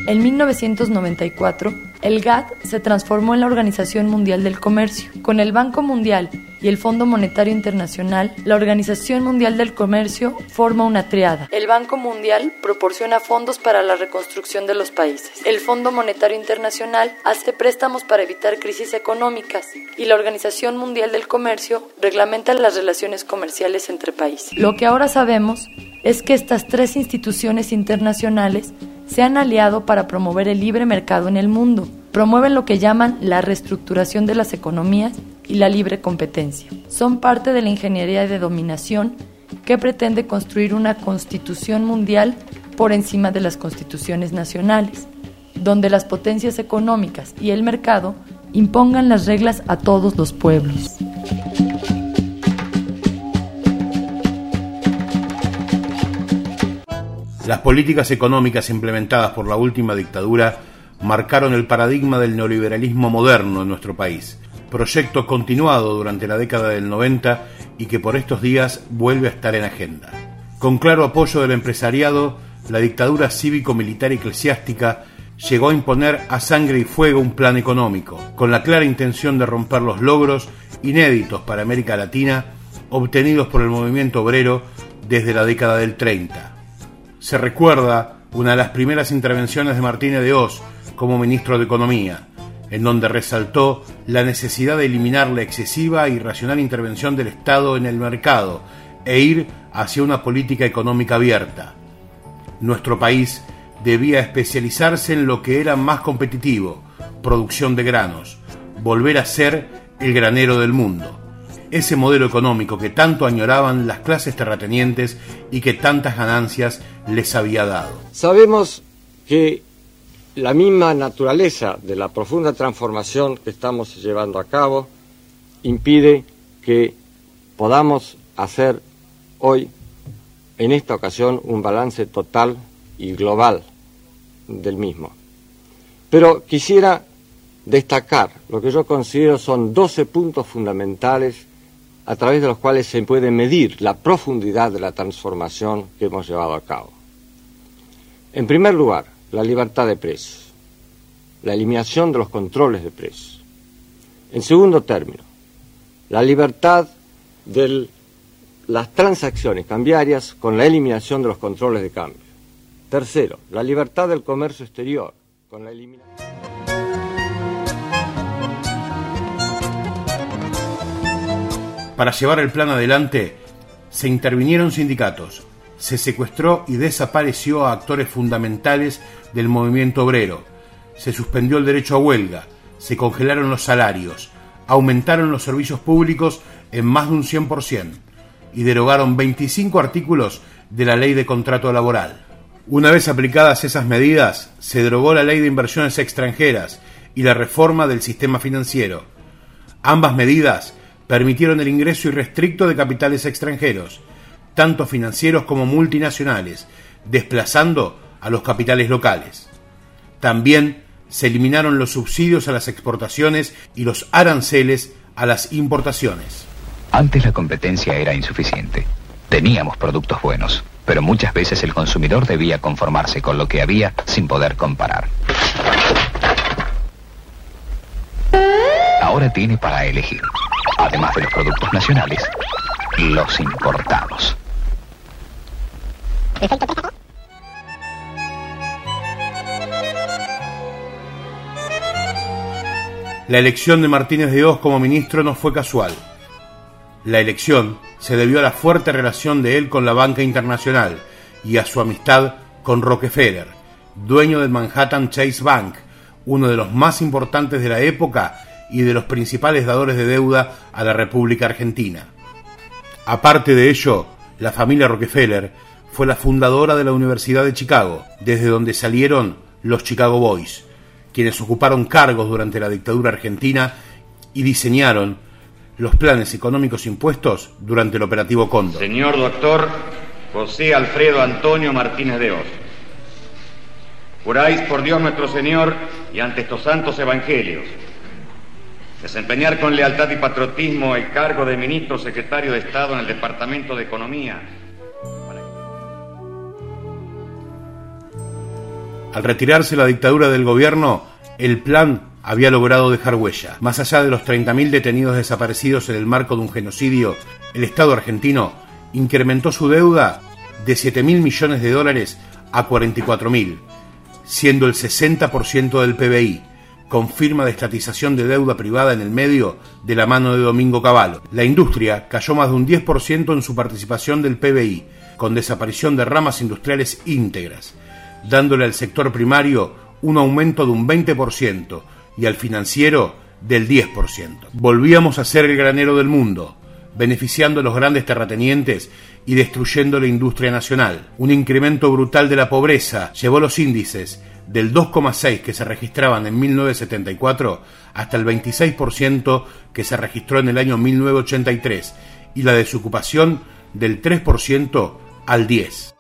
En 1994, el GATT se transformó en la Organización Mundial del Comercio. Con el Banco Mundial y el Fondo Monetario Internacional, la Organización Mundial del Comercio forma una triada. El Banco Mundial proporciona fondos para la reconstrucción de los países. El Fondo Monetario Internacional hace préstamos para evitar crisis económicas y la Organización Mundial del Comercio reglamenta las relaciones comerciales entre países. Lo que ahora sabemos es que estas tres instituciones internacionales se han aliado para promover el libre mercado en el mundo. Promueven lo que llaman la reestructuración de las economías y la libre competencia. Son parte de la ingeniería de dominación que pretende construir una constitución mundial por encima de las constituciones nacionales, donde las potencias económicas y el mercado impongan las reglas a todos los pueblos. Las políticas económicas implementadas por la última dictadura marcaron el paradigma del neoliberalismo moderno en nuestro país, proyecto continuado durante la década del 90 y que por estos días vuelve a estar en agenda. Con claro apoyo del empresariado, la dictadura cívico-militar y eclesiástica llegó a imponer a sangre y fuego un plan económico, con la clara intención de romper los logros inéditos para América Latina obtenidos por el movimiento obrero desde la década del 30. Se recuerda una de las primeras intervenciones de Martínez de Hoz como ministro de Economía, en donde resaltó la necesidad de eliminar la excesiva e irracional intervención del Estado en el mercado e ir hacia una política económica abierta. Nuestro país debía especializarse en lo que era más competitivo, producción de granos, volver a ser el granero del mundo. Ese modelo económico que tanto añoraban las clases terratenientes y que tantas ganancias les había dado. Sabemos que la misma naturaleza de la profunda transformación que estamos llevando a cabo impide que podamos hacer hoy, en esta ocasión, un balance total y global del mismo. Pero quisiera destacar lo que yo considero son 12 puntos fundamentales a través de los cuales se puede medir la profundidad de la transformación que hemos llevado a cabo. En primer lugar, la libertad de precios, la eliminación de los controles de precios. En segundo término, la libertad de las transacciones cambiarias con la eliminación de los controles de cambio. Tercero, la libertad del comercio exterior con la eliminación. Para llevar el plan adelante, se intervinieron sindicatos, se secuestró y desapareció a actores fundamentales del movimiento obrero, se suspendió el derecho a huelga, se congelaron los salarios, aumentaron los servicios públicos en más de un 100% y derogaron 25 artículos de la Ley de Contrato Laboral. Una vez aplicadas esas medidas, se derogó la Ley de Inversiones Extranjeras y la reforma del sistema financiero. Ambas medidas permitieron el ingreso irrestricto de capitales extranjeros, tanto financieros como multinacionales, desplazando a los capitales locales. También se eliminaron los subsidios a las exportaciones y los aranceles a las importaciones. Antes la competencia era insuficiente. Teníamos productos buenos, pero muchas veces el consumidor debía conformarse con lo que había sin poder comparar. Ahora tiene para elegir, además de los productos nacionales, los importados. La elección de Martínez de Hoz como ministro no fue casual. La elección se debió a la fuerte relación de él con la banca internacional y a su amistad con Rockefeller, dueño del Manhattan Chase Bank, uno de los más importantes de la época y de los principales dadores de deuda a la República Argentina. Aparte de ello, la familia Rockefeller fue la fundadora de la Universidad de Chicago, desde donde salieron los Chicago Boys, quienes ocuparon cargos durante la dictadura argentina y diseñaron los planes económicos impuestos durante el operativo Cóndor. Señor doctor José Alfredo Antonio Martínez de Hoz, juráis por Dios nuestro Señor y ante estos santos evangelios desempeñar con lealtad y patriotismo el cargo de ministro secretario de Estado en el Departamento de Economía. Al retirarse la dictadura del gobierno, el plan había logrado dejar huella. Más allá de los 30.000 detenidos desaparecidos en el marco de un genocidio, el Estado argentino incrementó su deuda de $7.000 millones a 44.000, siendo el 60% del PBI, con firma de estatización de deuda privada en el medio de la mano de Domingo Cavallo. La industria cayó más de un 10% en su participación del PBI, con desaparición de ramas industriales íntegras, dándole al sector primario un aumento de un 20% y al financiero del 10%. Volvíamos a ser el granero del mundo, beneficiando a los grandes terratenientes y destruyendo la industria nacional. Un incremento brutal de la pobreza llevó los índices del 2,6 que se registraban en 1974 hasta el 26% que se registró en el año 1983 y la desocupación del 3% al 10%.